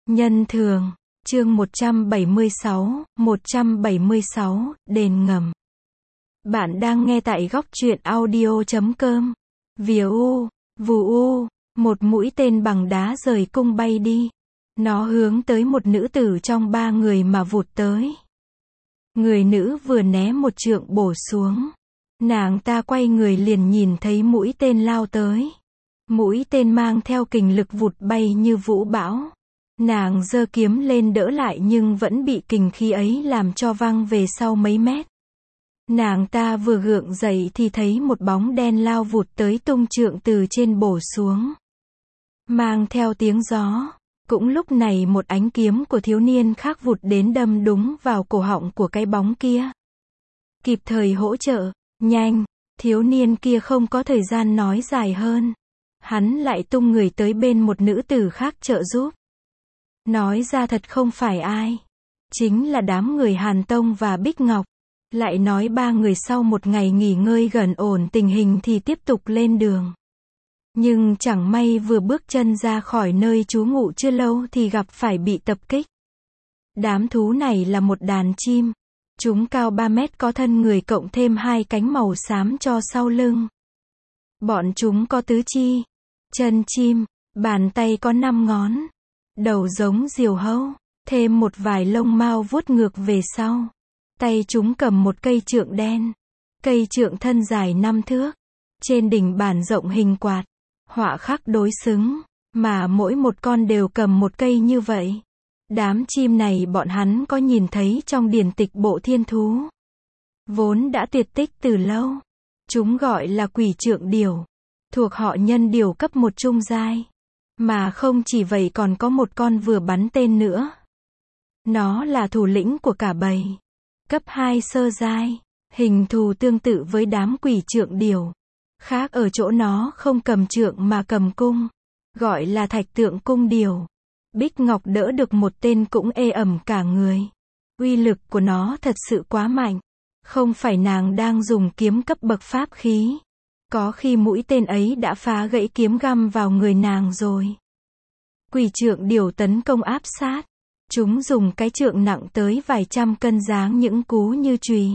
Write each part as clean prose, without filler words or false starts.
Nhân thường, chương 176, đền ngầm. Bạn đang nghe tại góc truyện audio.com. Vìa u, vù u, một mũi tên bằng đá rời cung bay đi. Nó hướng tới một nữ tử trong ba người mà vụt tới. Người nữ vừa né một trượng bổ xuống. Nàng ta quay người liền nhìn thấy mũi tên lao tới. Mũi tên mang theo kình lực vụt bay như vũ bão. Nàng giơ kiếm lên đỡ lại nhưng vẫn bị kình khí ấy làm cho văng về sau mấy mét. Nàng ta vừa gượng dậy thì thấy một bóng đen lao vụt tới tung trượng từ trên bổ xuống. Mang theo tiếng gió. Cũng lúc này một ánh kiếm của thiếu niên khác vụt đến đâm đúng vào cổ họng của cái bóng kia. Kịp thời hỗ trợ, nhanh, thiếu niên kia không có thời gian nói dài hơn. Hắn lại tung người tới bên một nữ tử khác trợ giúp. Nói ra thật không phải ai. Chính là đám người Hàn Tông và Bích Ngọc. Lại nói ba người sau một ngày nghỉ ngơi gần ổn tình hình thì tiếp tục lên đường. Nhưng chẳng may vừa bước chân ra khỏi nơi trú ngụ chưa lâu thì gặp phải bị tập kích. Đám thú này là một đàn chim. Chúng cao 3 mét có thân người cộng thêm hai cánh màu xám cho sau lưng. Bọn chúng có tứ chi, chân chim, bàn tay có 5 ngón, đầu giống diều hâu, thêm một vài lông mao vuốt ngược về sau. Tay chúng cầm một cây trượng đen. Cây trượng thân dài 5 thước. Trên đỉnh bản rộng hình quạt. Họa khắc đối xứng. Mà mỗi một con đều cầm một cây như vậy. Đám chim này bọn hắn có nhìn thấy trong điển tịch bộ thiên thú. Vốn đã tuyệt tích từ lâu. Chúng gọi là quỷ trượng điểu. Thuộc họ nhân điểu cấp 1 trung giai. Mà không chỉ vậy còn có một con vừa bắn tên nữa. Nó là thủ lĩnh của cả bầy. Cấp 2 sơ giai. Hình thù tương tự với đám quỷ trượng điểu. Khác ở chỗ nó không cầm trượng mà cầm cung. Gọi là thạch tượng cung điểu. Bích Ngọc đỡ được một tên cũng ê ẩm cả người. Uy lực của nó thật sự quá mạnh. Không phải nàng đang dùng kiếm cấp bậc pháp khí. Có khi mũi tên ấy đã phá gãy kiếm găm vào người nàng rồi. Quỷ trượng điểu tấn công áp sát. Chúng dùng cái trượng nặng tới vài trăm cân giáng những cú như chùy.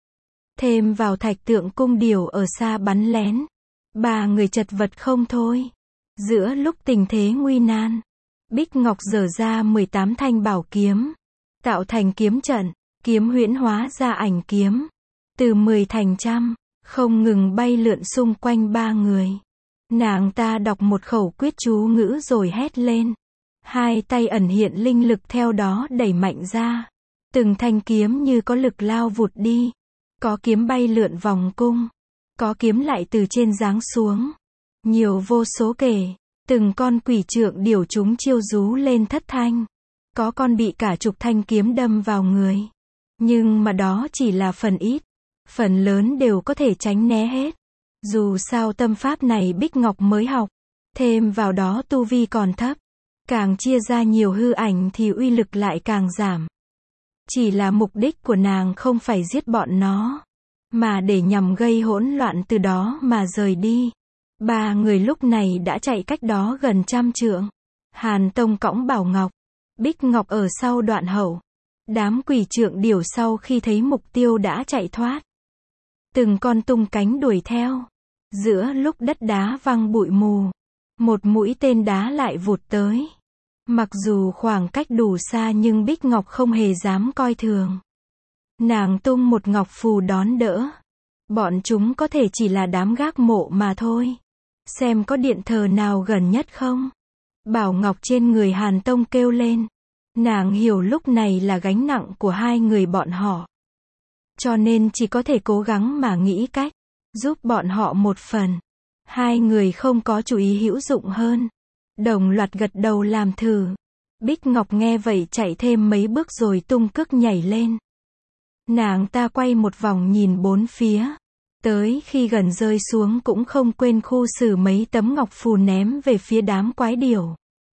Thêm vào thạch tượng cung điểu ở xa bắn lén. Ba người chật vật không thôi. Giữa lúc tình thế nguy nan. Bích Ngọc giở ra 18 thanh bảo kiếm. Tạo thành kiếm trận. Kiếm huyễn hóa ra ảnh kiếm. Từ 10 thành trăm. Không ngừng bay lượn xung quanh ba người. Nàng ta đọc một khẩu quyết chú ngữ rồi hét lên. Hai tay ẩn hiện linh lực theo đó đẩy mạnh ra. Từng thanh kiếm như có lực lao vụt đi. Có kiếm bay lượn vòng cung. Có kiếm lại từ trên giáng xuống. Nhiều vô số kể. Từng con quỷ trượng điểu chúng chiêu rú lên thất thanh. Có con bị cả chục thanh kiếm đâm vào người. Nhưng mà đó chỉ là phần ít. Phần lớn đều có thể tránh né hết. Dù sao tâm pháp này Bích Ngọc mới học. Thêm vào đó tu vi còn thấp. Càng chia ra nhiều hư ảnh thì uy lực lại càng giảm. Chỉ là mục đích của nàng không phải giết bọn nó. Mà để nhằm gây hỗn loạn từ đó mà rời đi. Ba người lúc này đã chạy cách đó gần 100 trượng. Hàn Tông cõng Bảo Ngọc. Bích Ngọc ở sau đoạn hậu. Đám quỷ trượng điểu sau khi thấy mục tiêu đã chạy thoát. Từng con tung cánh đuổi theo. Giữa lúc đất đá văng bụi mù. Một mũi tên đá lại vụt tới. Mặc dù khoảng cách đủ xa nhưng Bích Ngọc không hề dám coi thường. Nàng tung một ngọc phù đón đỡ. Bọn chúng có thể chỉ là đám gác mộ mà thôi. Xem có điện thờ nào gần nhất không? Bảo Ngọc trên người Hàn Tông kêu lên. Nàng hiểu lúc này là gánh nặng của hai người bọn họ. Cho nên chỉ có thể cố gắng mà nghĩ cách. Giúp bọn họ một phần. Hai người không có chủ ý hữu dụng hơn. Đồng loạt gật đầu làm thử. Bích Ngọc nghe vậy chạy thêm mấy bước rồi tung cước nhảy lên. Nàng ta quay một vòng nhìn bốn phía. Tới khi gần rơi xuống cũng không quên khu xử mấy tấm ngọc phù ném về phía đám quái điểu.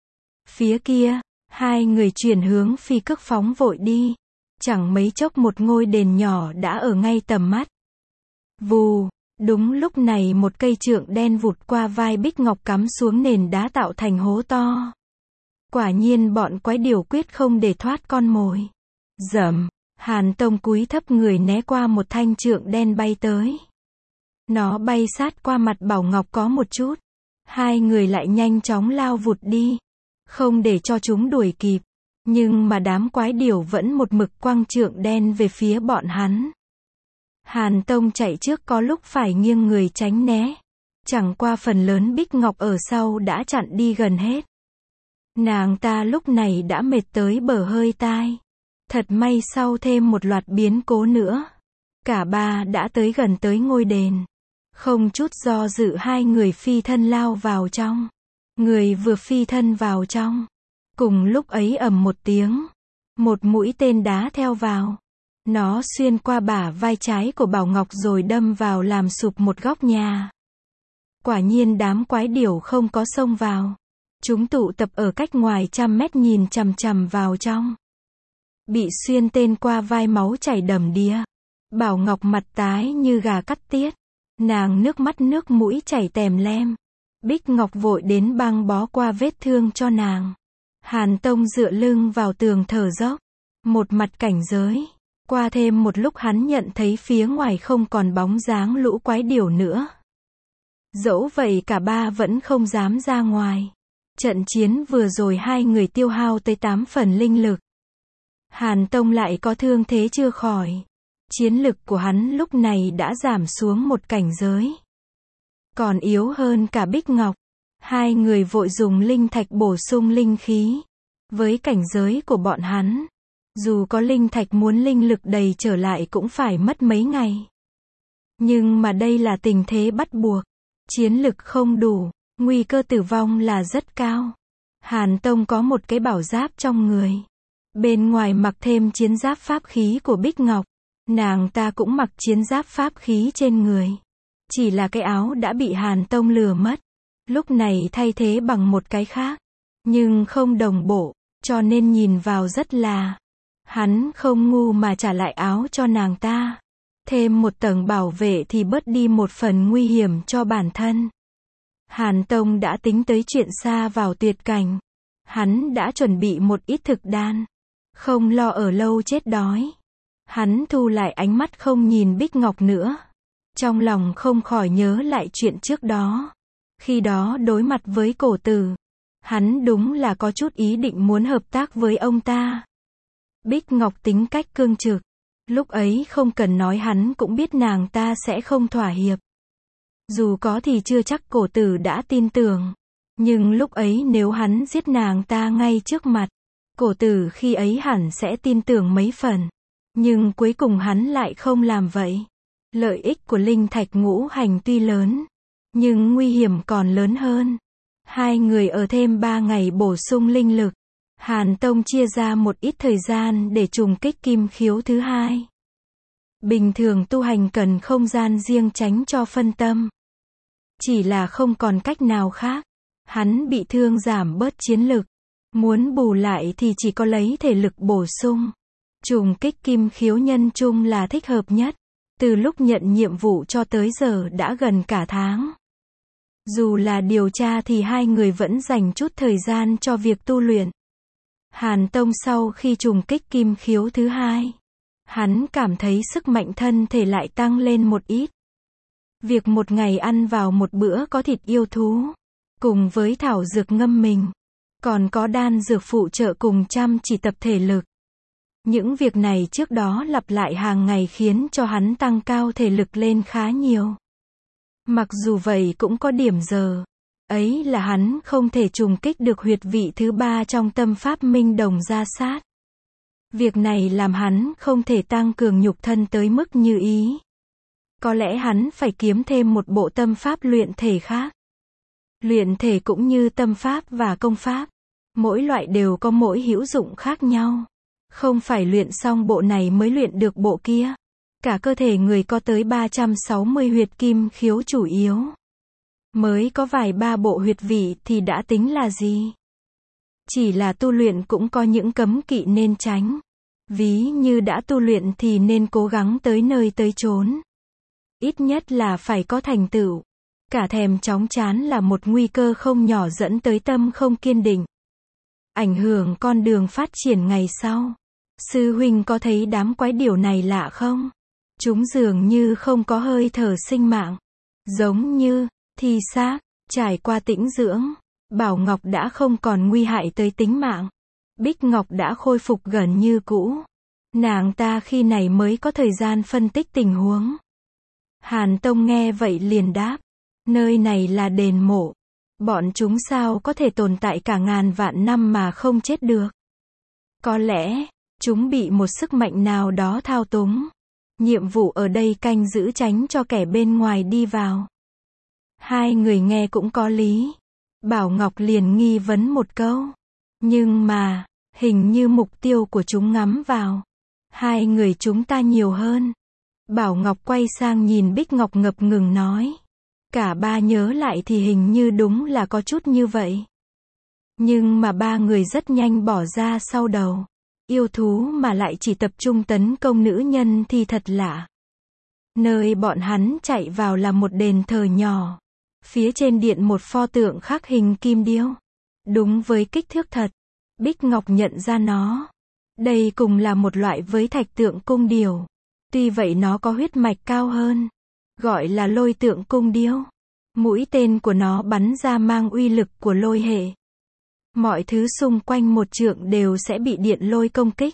Phía kia, hai người chuyển hướng phi cước phóng vội đi. Chẳng mấy chốc một ngôi đền nhỏ đã ở ngay tầm mắt. Vù, đúng lúc này một cây trượng đen vụt qua vai Bích Ngọc cắm xuống nền đá tạo thành hố to. Quả nhiên bọn quái điểu quyết không để thoát con mồi. Rầm, Hàn Tông cúi thấp người né qua một thanh trượng đen bay tới. Nó bay sát qua mặt Bảo Ngọc có một chút. Hai người lại nhanh chóng lao vụt đi. Không để cho chúng đuổi kịp. Nhưng mà đám quái điểu vẫn một mực quăng trượng đen về phía bọn hắn. Hàn Tông chạy trước có lúc phải nghiêng người tránh né. Chẳng qua phần lớn Bích Ngọc ở sau đã chặn đi gần hết. Nàng ta lúc này đã mệt tới bờ hơi tai. Thật may sau thêm một loạt biến cố nữa. Cả ba đã tới gần tới ngôi đền. Không chút do dự hai người phi thân lao vào trong. Người vừa phi thân vào trong. Cùng lúc ấy ầm một tiếng. Một mũi tên đá theo vào. Nó xuyên qua bả vai trái của Bảo Ngọc rồi đâm vào làm sụp một góc nhà. Quả nhiên đám quái điểu không có xông vào. Chúng tụ tập ở cách ngoài trăm mét nhìn chằm chằm vào trong. Bị xuyên tên qua vai máu chảy đầm đìa. Bảo Ngọc mặt tái như gà cắt tiết. Nàng nước mắt nước mũi chảy tèm lem. Bích Ngọc vội đến băng bó qua vết thương cho nàng. Hàn Tông dựa lưng vào tường thở dốc. Một mặt cảnh giới. Qua thêm một lúc hắn nhận thấy phía ngoài không còn bóng dáng lũ quái điểu nữa. Dẫu vậy cả ba vẫn không dám ra ngoài. Trận chiến vừa rồi hai người tiêu hao tới 8 phần linh lực. Hàn Tông lại có thương thế chưa khỏi. Chiến lực của hắn lúc này đã giảm xuống một cảnh giới. Còn yếu hơn cả Bích Ngọc. Hai người vội dùng linh thạch bổ sung linh khí. Với cảnh giới của bọn hắn, dù có linh thạch muốn linh lực đầy trở lại cũng phải mất mấy ngày. Nhưng mà đây là tình thế bắt buộc. Chiến lực không đủ, nguy cơ tử vong là rất cao. Hàn Tông có một cái bảo giáp trong người. Bên ngoài mặc thêm chiến giáp pháp khí của Bích Ngọc. Nàng ta cũng mặc chiến giáp pháp khí trên người. Chỉ là cái áo đã bị Hàn Tông lừa mất. Lúc này thay thế bằng một cái khác. Nhưng không đồng bộ, cho nên nhìn vào rất là. Hắn không ngu mà trả lại áo cho nàng ta. Thêm một tầng bảo vệ thì bớt đi một phần nguy hiểm cho bản thân. Hàn Tông đã tính tới chuyện xa vào tuyệt cảnh. Hắn đã chuẩn bị một ít thực đan. Không lo ở lâu chết đói. Hắn thu lại ánh mắt không nhìn Bích Ngọc nữa. Trong lòng không khỏi nhớ lại chuyện trước đó. Khi đó đối mặt với Cổ Tử. Hắn đúng là có chút ý định muốn hợp tác với ông ta. Bích Ngọc tính cách cương trực. Lúc ấy không cần nói hắn cũng biết nàng ta sẽ không thỏa hiệp. Dù có thì chưa chắc Cổ Tử đã tin tưởng. Nhưng lúc ấy nếu hắn giết nàng ta ngay trước mặt, Cổ Tử khi ấy hẳn sẽ tin tưởng mấy phần. Nhưng cuối cùng hắn lại không làm vậy. Lợi ích của linh thạch ngũ hành tuy lớn, nhưng nguy hiểm còn lớn hơn. Hai người ở thêm 3 ngày bổ sung linh lực. Hàn Tông chia ra một ít thời gian để trùng kích kim khiếu thứ hai. Bình thường tu hành cần không gian riêng tránh cho phân tâm. Chỉ là không còn cách nào khác. Hắn bị thương giảm bớt chiến lực. Muốn bù lại thì chỉ có lấy thể lực bổ sung. Trùng kích kim khiếu nhân chung là thích hợp nhất. Từ lúc nhận nhiệm vụ cho tới giờ đã gần cả tháng. Dù là điều tra thì hai người vẫn dành chút thời gian cho việc tu luyện. Hàn Tông sau khi trùng kích kim khiếu thứ hai, hắn cảm thấy sức mạnh thân thể lại tăng lên một ít. Việc một ngày ăn vào một bữa có thịt yêu thú, cùng với thảo dược ngâm mình, còn có đan dược phụ trợ cùng chăm chỉ tập thể lực. Những việc này trước đó lặp lại hàng ngày khiến cho hắn tăng cao thể lực lên khá nhiều. Mặc dù vậy cũng có điểm giờ. Ấy là hắn không thể trùng kích được huyệt vị thứ 3 trong tâm pháp minh đồng gia sát. Việc này làm hắn không thể tăng cường nhục thân tới mức như ý. Có lẽ hắn phải kiếm thêm một bộ tâm pháp luyện thể khác. Luyện thể cũng như tâm pháp và công pháp. Mỗi loại đều có mỗi hữu dụng khác nhau. Không phải luyện xong bộ này mới luyện được bộ kia. Cả cơ thể người có tới 360 huyệt kim khiếu chủ yếu. Mới có vài ba bộ huyệt vị thì đã tính là gì? Chỉ là tu luyện cũng có những cấm kỵ nên tránh. Ví như đã tu luyện thì nên cố gắng tới nơi tới chốn. Ít nhất là phải có thành tựu. Cả thèm chóng chán là một nguy cơ không nhỏ dẫn tới tâm không kiên định. ảnh hưởng con đường phát triển ngày sau. Sư huynh có thấy đám quái điểu này lạ không? Chúng dường như không có hơi thở sinh mạng. Giống như thi xác, trải qua tĩnh dưỡng. Bảo Ngọc đã không còn nguy hại tới tính mạng. Bích Ngọc đã khôi phục gần như cũ. Nàng ta khi này mới có thời gian phân tích tình huống. Hàn Tông nghe vậy liền đáp. Nơi này là đền mộ. Bọn chúng sao có thể tồn tại cả ngàn vạn năm mà không chết được? Có lẽ, chúng bị một sức mạnh nào đó thao túng. Nhiệm vụ ở đây canh giữ tránh cho kẻ bên ngoài đi vào. Hai người nghe cũng có lý. Bảo Ngọc liền nghi vấn một câu. Nhưng mà, hình như mục tiêu của chúng ngắm vào. Hai người chúng ta nhiều hơn. Bảo Ngọc quay sang nhìn Bích Ngọc ngập ngừng nói. Cả ba nhớ lại thì hình như đúng là có chút như vậy. Nhưng mà ba người rất nhanh bỏ ra sau đầu. Yêu thú mà lại chỉ tập trung tấn công nữ nhân thì thật lạ. Nơi bọn hắn chạy vào là một đền thờ nhỏ. Phía trên điện một pho tượng khắc hình kim điêu. Đúng với kích thước thật. Bích Ngọc nhận ra nó. Đây cùng là một loại với thạch tượng cung điểu. Tuy vậy nó có huyết mạch cao hơn. Gọi là lôi tượng cung điêu. Mũi tên của nó bắn ra mang uy lực của lôi hệ. Mọi thứ xung quanh một trượng đều sẽ bị điện lôi công kích.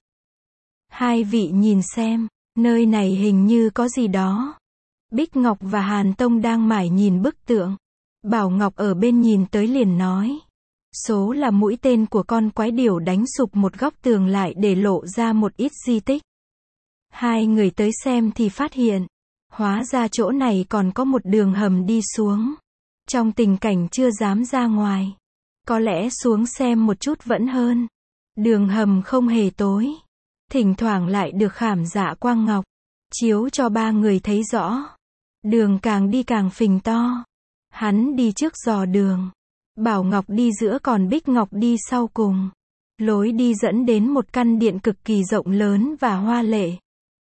Hai vị nhìn xem, nơi này hình như có gì đó. Bích Ngọc và Hàn Tông đang mải nhìn bức tượng. Bảo Ngọc ở bên nhìn tới liền nói. Số là mũi tên của con quái điểu đánh sụp một góc tường lại để lộ ra một ít di tích. Hai người tới xem thì phát hiện. Hóa ra chỗ này còn có một đường hầm đi xuống. Trong tình cảnh chưa dám ra ngoài. Có lẽ xuống xem một chút vẫn hơn. Đường hầm không hề tối. Thỉnh thoảng lại được khảm dạ quang ngọc. Chiếu cho ba người thấy rõ. Đường càng đi càng phình to. Hắn đi trước dò đường. Bảo Ngọc đi giữa còn Bích Ngọc đi sau cùng. Lối đi dẫn đến một căn điện cực kỳ rộng lớn và hoa lệ.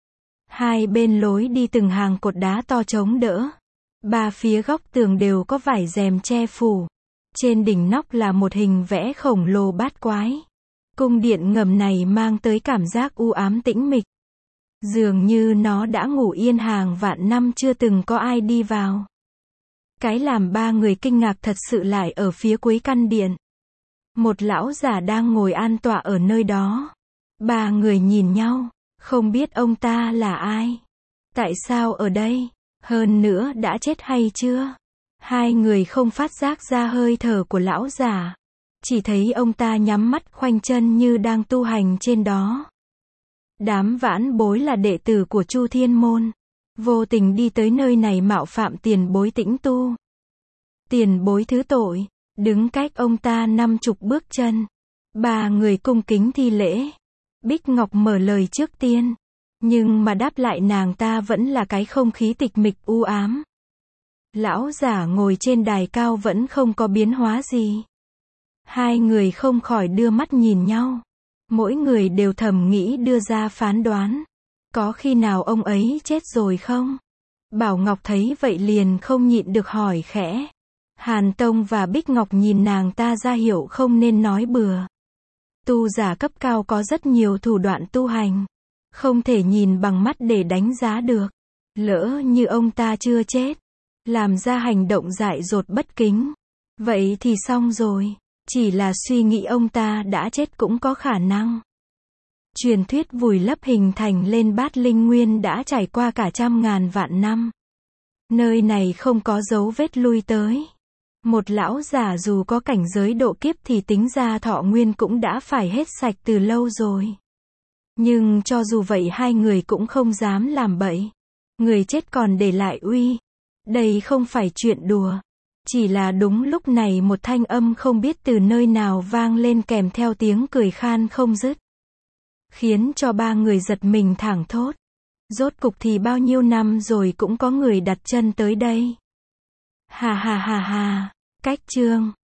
Hai bên lối đi từng hàng cột đá to chống đỡ. Ba phía góc tường đều có vải rèm che phủ. Trên đỉnh nóc là một hình vẽ khổng lồ bát quái. Cung điện ngầm này mang tới cảm giác u ám tĩnh mịch. Dường như nó đã ngủ yên hàng vạn năm chưa từng có ai đi vào. Cái làm ba người kinh ngạc thật sự lại ở phía cuối căn điện. Một lão già đang ngồi an tọa ở nơi đó. Ba người nhìn nhau, không biết ông ta là ai. Tại sao ở đây? Hơn nữa đã chết hay chưa? Hai người không phát giác ra hơi thở của lão già. Chỉ thấy ông ta nhắm mắt khoanh chân như đang tu hành trên đó. Đám vãn bối là đệ tử của Chu Thiên Môn. Vô tình đi tới nơi này mạo phạm tiền bối tĩnh tu. Tiền bối thứ tội. Đứng cách ông ta 50 bước chân. Ba người cung kính thi lễ. Bích Ngọc mở lời trước tiên. Nhưng mà đáp lại nàng ta vẫn là cái không khí tịch mịch u ám. Lão giả ngồi trên đài cao vẫn không có biến hóa gì. Hai người không khỏi đưa mắt nhìn nhau. Mỗi người đều thầm nghĩ đưa ra phán đoán. Có khi nào ông ấy chết rồi không? Bảo Ngọc thấy vậy liền không nhịn được hỏi khẽ. Hàn Tông và Bích Ngọc nhìn nàng ta ra hiệu không nên nói bừa. Tu giả cấp cao có rất nhiều thủ đoạn tu hành. Không thể nhìn bằng mắt để đánh giá được. Lỡ như ông ta chưa chết. Làm ra hành động dại dột bất kính. Vậy thì xong rồi. Chỉ là suy nghĩ ông ta đã chết cũng có khả năng. Truyền thuyết vùi lấp hình thành lên bát linh nguyên đã trải qua cả trăm ngàn vạn năm. Nơi này không có dấu vết lui tới. Một lão già dù có cảnh giới độ kiếp thì tính ra thọ nguyên cũng đã phải hết sạch từ lâu rồi. Nhưng cho dù vậy hai người cũng không dám làm bậy. Người chết còn để lại uy. Đây không phải chuyện đùa. Chỉ là đúng lúc này một thanh âm không biết từ nơi nào vang lên kèm theo tiếng cười khan không dứt. Khiến cho ba người giật mình thảng thốt. Rốt cục thì bao nhiêu năm rồi cũng có người đặt chân tới đây. Hà hà hà hà. Cách chương